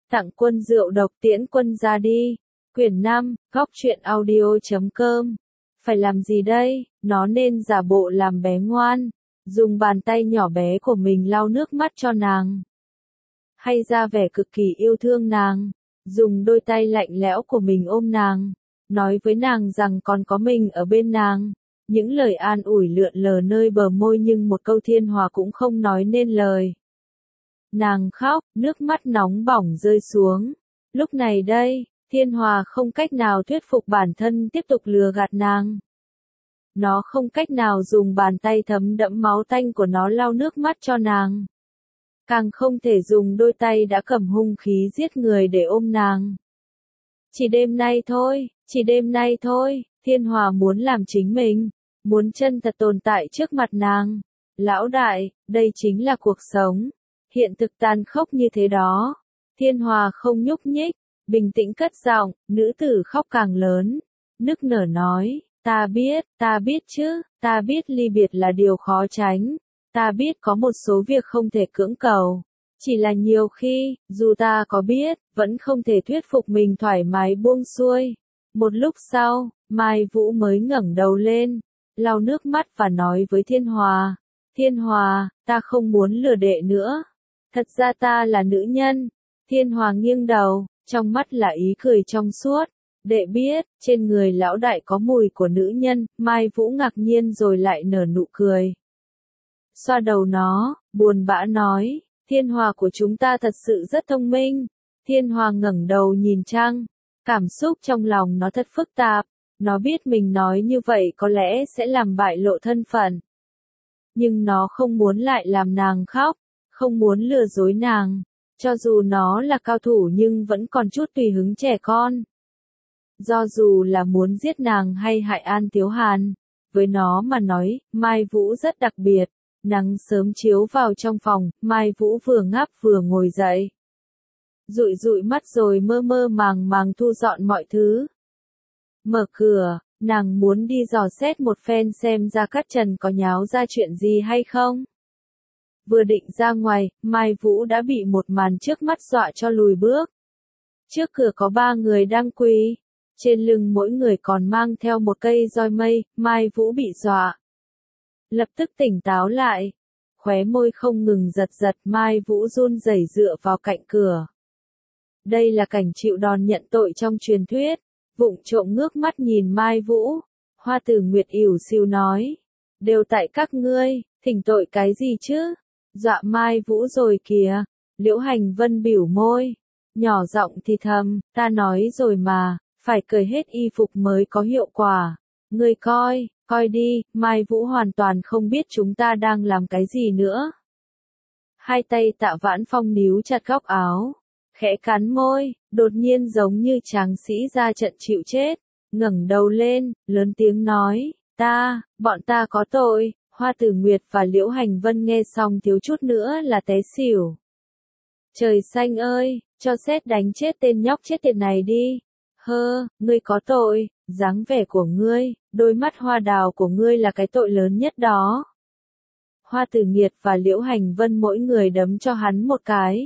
Tặng quân rượu độc tiễn quân ra đi. Quyển 5, góc truyện audio.com. Phải làm gì đây? Nó nên giả bộ làm bé ngoan, dùng bàn tay nhỏ bé của mình lau nước mắt cho nàng. Hay ra vẻ cực kỳ yêu thương nàng, dùng đôi tay lạnh lẽo của mình ôm nàng, nói với nàng rằng còn có mình ở bên nàng. Những lời an ủi lượn lờ nơi bờ môi nhưng một câu Thiên Hòa cũng không nói nên lời. Nàng khóc, nước mắt nóng bỏng rơi xuống. Lúc này đây, Thiên Hòa không cách nào thuyết phục bản thân tiếp tục lừa gạt nàng. Nó không cách nào dùng bàn tay thấm đẫm máu tanh của nó lau nước mắt cho nàng. Càng không thể dùng đôi tay đã cầm hung khí giết người để ôm nàng. Chỉ đêm nay thôi, chỉ đêm nay thôi, Thiên Hòa muốn làm chính mình, muốn chân thật tồn tại trước mặt nàng. Lão đại, đây chính là cuộc sống. Hiện thực tàn khốc như thế đó. Thiên Hòa không nhúc nhích, bình tĩnh cất giọng, nữ tử khóc càng lớn, nức nở nói, ta biết chứ, ta biết ly biệt là điều khó tránh, ta biết có một số việc không thể cưỡng cầu, chỉ là nhiều khi, dù ta có biết, vẫn không thể thuyết phục mình thoải mái buông xuôi. Một lúc sau, Mai Vũ mới ngẩng đầu lên, lau nước mắt và nói với Thiên Hòa, ta không muốn lừa đệ nữa. Thật ra ta là nữ nhân. Thiên Hòa nghiêng đầu, trong mắt là ý cười trong suốt. Đệ biết, trên người lão đại có mùi của nữ nhân. Mai Vũ ngạc nhiên rồi lại nở nụ cười. Xoa đầu nó, buồn bã nói, Thiên Hòa của chúng ta thật sự rất thông minh. Thiên Hòa ngẩng đầu nhìn trăng, cảm xúc trong lòng nó thật phức tạp. Nó biết mình nói như vậy có lẽ sẽ làm bại lộ thân phận. Nhưng nó không muốn lại làm nàng khóc, không muốn lừa dối nàng. Cho dù nó là cao thủ nhưng vẫn còn chút tùy hứng trẻ con. Do dù là muốn giết nàng hay hại An Tiếu Hàn, với nó mà nói, Mai Vũ rất đặc biệt. Nắng sớm chiếu vào trong phòng, Mai Vũ vừa ngáp vừa ngồi dậy. Dụi dụi mắt rồi mơ mơ màng màng thu dọn mọi thứ. Mở cửa, nàng muốn đi dò xét một phen xem Gia Cát Trần có nháo ra chuyện gì hay không. Vừa định ra ngoài, Mai Vũ đã bị một màn trước mắt dọa cho lùi bước. Trước cửa có 3 người đang quỳ, trên lưng mỗi người còn mang theo một cây roi mây. Mai Vũ bị dọa, lập tức tỉnh táo lại, khóe môi không ngừng giật giật. Mai Vũ run rẩy dựa vào cạnh cửa. Đây là cảnh chịu đòn nhận tội trong truyền thuyết. Vụng trộm ngước mắt nhìn Mai Vũ, Hoa Tử Nguyệt ỉu xìu nói, đều tại các ngươi, thỉnh tội cái gì chứ? Dọa Mai Vũ rồi kìa. Liễu Hành Vân bĩu môi, nhỏ giọng thì thầm, ta nói rồi mà, phải cởi hết y phục mới có hiệu quả. Ngươi coi đi. Mai Vũ hoàn toàn không biết chúng ta đang làm cái gì nữa. Hai tay Tạ Vãn Phong níu chặt góc áo, khẽ cắn môi, đột nhiên giống như tráng sĩ ra trận chịu chết, ngẩng đầu lên, lớn tiếng nói, bọn ta có tội. Hoa Tử Nguyệt và Liễu Hành Vân nghe xong thiếu chút nữa là té xỉu. Trời xanh ơi, cho sét đánh chết tên nhóc chết tiệt này đi. Ngươi có tội, dáng vẻ của ngươi, đôi mắt hoa đào của ngươi là cái tội lớn nhất đó. Hoa Tử Nguyệt và Liễu Hành Vân mỗi người đấm cho hắn một cái.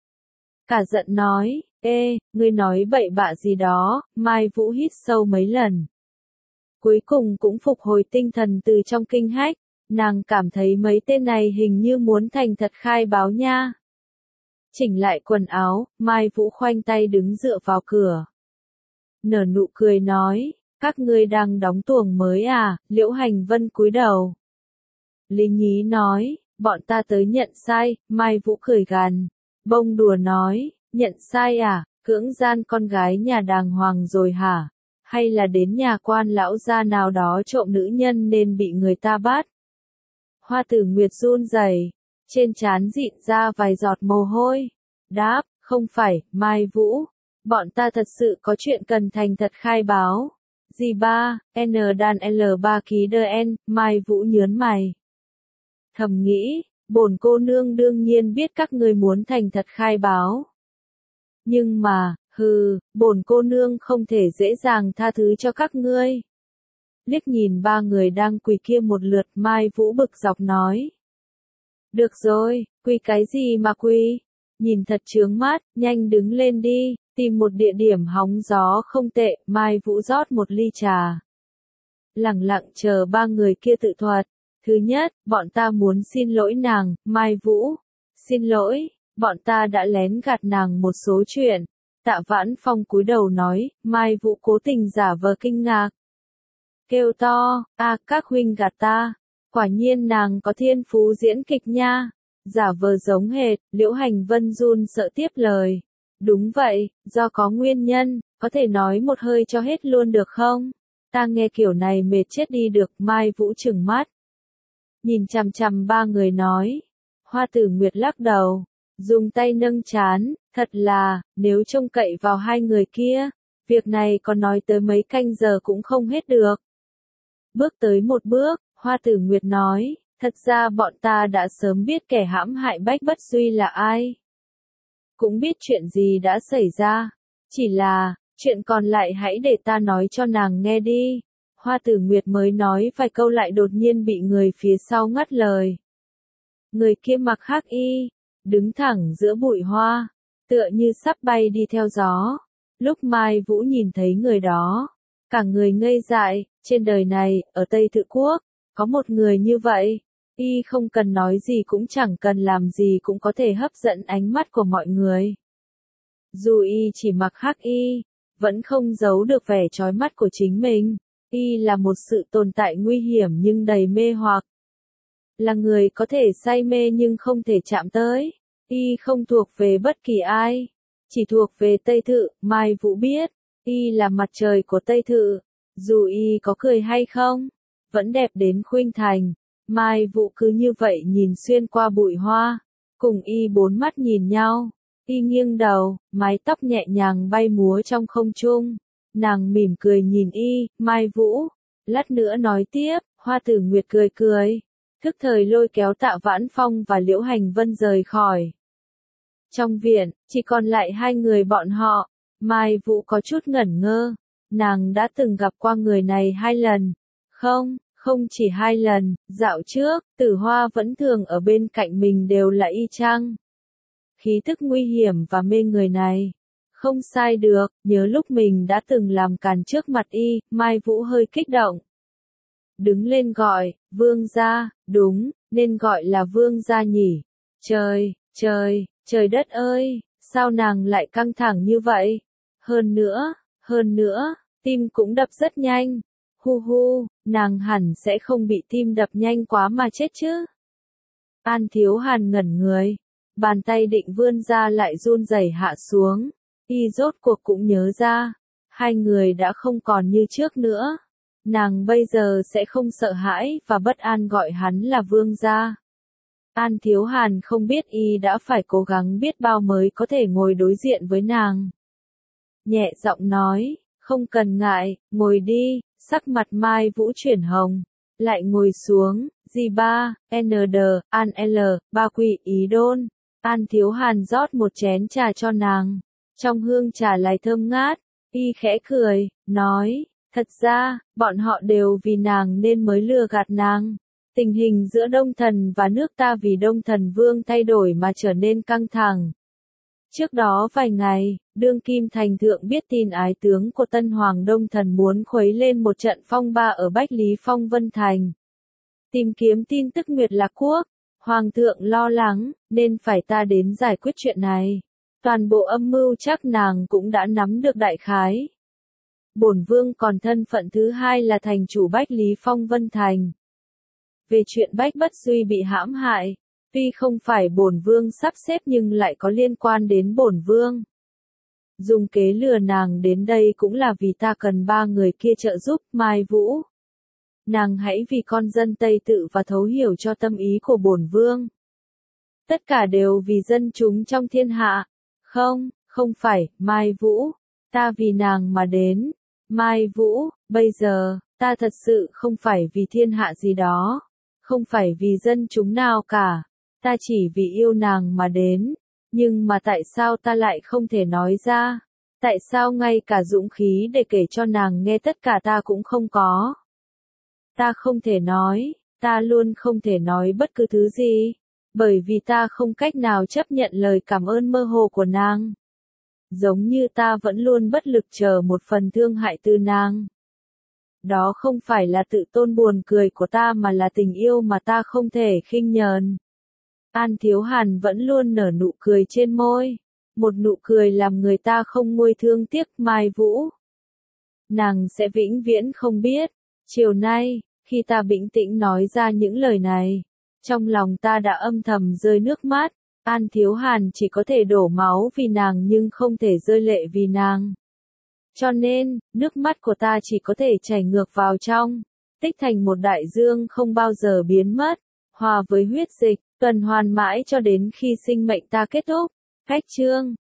Cả giận nói, ngươi nói bậy bạ gì đó. Mai Vũ hít sâu mấy lần. Cuối cùng cũng phục hồi tinh thần từ trong kinh hách. Nàng cảm thấy mấy tên này hình như muốn thành thật khai báo nha. Chỉnh lại quần áo, Mai Vũ khoanh tay đứng dựa vào cửa. Nở nụ cười nói, các ngươi đang đóng tuồng mới à? Liễu Hành Vân cúi đầu. Lý Nhí nói, bọn ta tới nhận sai. Mai Vũ cười gằn, bông đùa nói, nhận sai à? Cưỡng gian con gái nhà đàng hoàng rồi hả? Hay là đến nhà quan lão gia nào đó trộm nữ nhân nên bị người ta bắt? Hoa Tử Nguyệt run rẩy, trên trán rịn ra vài giọt mồ hôi. Đáp, không phải, Mai Vũ. Bọn ta thật sự có chuyện cần thành thật khai báo. G3, N đan L3 ký đơ N. Mai Vũ nhớn mày, thầm nghĩ, bổn cô nương đương nhiên biết các ngươi muốn thành thật khai báo. Nhưng mà, bổn cô nương không thể dễ dàng tha thứ cho các ngươi. Liếc nhìn 3 người đang quỳ kia một lượt, Mai Vũ bực dọc nói. Được rồi, quỳ cái gì mà quỳ? nhìn thật chướng mắt, nhanh đứng lên đi, tìm một địa điểm hóng gió không tệ, Mai Vũ rót một ly trà. Lẳng lặng chờ ba người kia tự thuật. Thứ nhất, bọn ta muốn xin lỗi nàng, Mai Vũ. Xin lỗi, bọn ta đã lén gạt nàng một số chuyện. Tạ Vãn Phong cúi đầu nói, Mai Vũ cố tình giả vờ kinh ngạc. Kêu to, các huynh gạt ta. Quả nhiên nàng có thiên phú diễn kịch nha. Giả vờ giống hệt, Liễu Hành Vân run sợ tiếp lời. Đúng vậy, do có nguyên nhân, có thể nói một hơi cho hết luôn được không? Ta nghe kiểu này mệt chết đi được, Mai Vũ trừng mắt. Nhìn chằm chằm ba người nói. Hoa Tử Nguyệt lắc đầu, dùng tay nâng trán, thật là, nếu trông cậy vào hai người kia, việc này còn nói tới mấy canh giờ cũng không hết được. Bước tới một bước, Hoa Tử Nguyệt nói, thật ra bọn ta đã sớm biết kẻ hãm hại Bách Bất Duy là ai. Cũng biết chuyện gì đã xảy ra, chỉ là, chuyện còn lại hãy để ta nói cho nàng nghe đi. Hoa Tử Nguyệt mới nói vài câu lại đột nhiên bị người phía sau ngắt lời. Người kia mặc hắc y, đứng thẳng giữa bụi hoa, tựa như sắp bay đi theo gió. Lúc Mai Vũ nhìn thấy người đó, cả người ngây dại, trên đời này, ở Tây Thự Quốc, có một người như vậy. Y không cần nói gì cũng chẳng cần làm gì cũng có thể hấp dẫn ánh mắt của mọi người. Dù Y chỉ mặc hắc y, vẫn không giấu được vẻ chói mắt của chính mình. Y là một sự tồn tại nguy hiểm nhưng đầy mê hoặc. Là người có thể say mê nhưng không thể chạm tới. Y không thuộc về bất kỳ ai. Chỉ thuộc về Tây Thự, Mai Vũ biết. Y là mặt trời của Tây Thự. Dù Y có cười hay không, vẫn đẹp đến khuynh thành. Mai Vũ cứ như vậy nhìn xuyên qua bụi hoa. Cùng Y bốn mắt nhìn nhau. Y nghiêng đầu, mái tóc nhẹ nhàng bay múa trong không trung. Nàng mỉm cười nhìn Y, Mai Vũ. Lát nữa nói tiếp, Hoa Tử Nguyệt cười cười. Thức thời lôi kéo Tạ Vãn Phong và Liễu Hành Vân rời khỏi. Trong viện, chỉ còn lại hai người bọn họ. Mai Vũ có chút ngẩn ngơ. Nàng đã từng gặp qua người này 2 lần. Không chỉ 2 lần, dạo trước, Tử Hoa vẫn thường ở bên cạnh mình đều là y chang. Khí tức nguy hiểm và mê người này. Không sai được, nhớ lúc mình đã từng làm càn trước mặt y, Mai Vũ hơi kích động. Đứng lên gọi, Vương gia, đúng, nên gọi là Vương gia nhỉ. Trời đất ơi, sao nàng lại căng thẳng như vậy? Hơn nữa, tim cũng đập rất nhanh. Hu, nàng hẳn sẽ không bị tim đập nhanh quá mà chết chứ. An Thiếu Hàn ngẩn người, bàn tay định vươn ra lại run rẩy hạ xuống. Y rốt cuộc cũng nhớ ra, hai người đã không còn như trước nữa. Nàng bây giờ sẽ không sợ hãi và bất an gọi hắn là vương gia. An Thiếu Hàn không biết Y đã phải cố gắng biết bao mới có thể ngồi đối diện với nàng. Nhẹ giọng nói, không cần ngại, ngồi đi, sắc mặt Mai Vũ chuyển hồng. Lại ngồi xuống, G3, ND, An L, Ba Quỷ Ý Đôn. An Thiếu Hàn rót một chén trà cho nàng. Trong hương trà lại thơm ngát, Y khẽ cười, nói, thật ra, bọn họ đều vì nàng nên mới lừa gạt nàng. Tình hình giữa Đông Thần và nước ta vì Đông Thần Vương thay đổi mà trở nên căng thẳng. Trước đó vài ngày, đương kim thành thượng biết tin ái tướng của Tân Hoàng Đông Thần muốn khuấy lên một trận phong ba ở Bách Lý Phong Vân Thành. Tìm kiếm tin tức Nguyệt Lạc Quốc, Hoàng thượng lo lắng, nên phải ta đến giải quyết chuyện này. Toàn bộ âm mưu chắc nàng cũng đã nắm được đại khái. Bổn vương còn thân phận thứ hai là thành chủ Bách Lý Phong Vân Thành. Về chuyện Bách Bất Duy bị hãm hại, tuy không phải bổn vương sắp xếp nhưng lại có liên quan đến bổn vương. Dùng kế lừa nàng đến đây cũng là vì ta cần 3 người kia trợ giúp, Mai Vũ. Nàng hãy vì con dân Tây Tự và thấu hiểu cho tâm ý của bổn vương. Tất cả đều vì dân chúng trong thiên hạ. Không phải, Mai Vũ. Ta vì nàng mà đến. Mai Vũ, bây giờ, ta thật sự không phải vì thiên hạ gì đó. Không phải vì dân chúng nào cả. Ta chỉ vì yêu nàng mà đến. Nhưng mà tại sao ta lại không thể nói ra? Tại sao ngay cả dũng khí để kể cho nàng nghe tất cả ta cũng không có? Ta không thể nói, ta luôn không thể nói bất cứ thứ gì. Bởi vì ta không cách nào chấp nhận lời cảm ơn mơ hồ của nàng. Giống như ta vẫn luôn bất lực chờ một phần thương hại từ nàng. Đó không phải là tự tôn buồn cười của ta mà là tình yêu mà ta không thể khinh nhờn. An Thiếu Hàn vẫn luôn nở nụ cười trên môi. Một nụ cười làm người ta không nguôi thương tiếc. Mai Vũ. Nàng sẽ vĩnh viễn không biết. Chiều nay, khi ta bình tĩnh nói ra những lời này, trong lòng ta đã âm thầm rơi nước mắt. An Thiếu Hàn chỉ có thể đổ máu vì nàng nhưng không thể rơi lệ vì nàng. Cho nên, nước mắt của ta chỉ có thể chảy ngược vào trong, tích thành một đại dương không bao giờ biến mất, hòa với huyết dịch, tuần hoàn mãi cho đến khi sinh mệnh ta kết thúc. Khách chương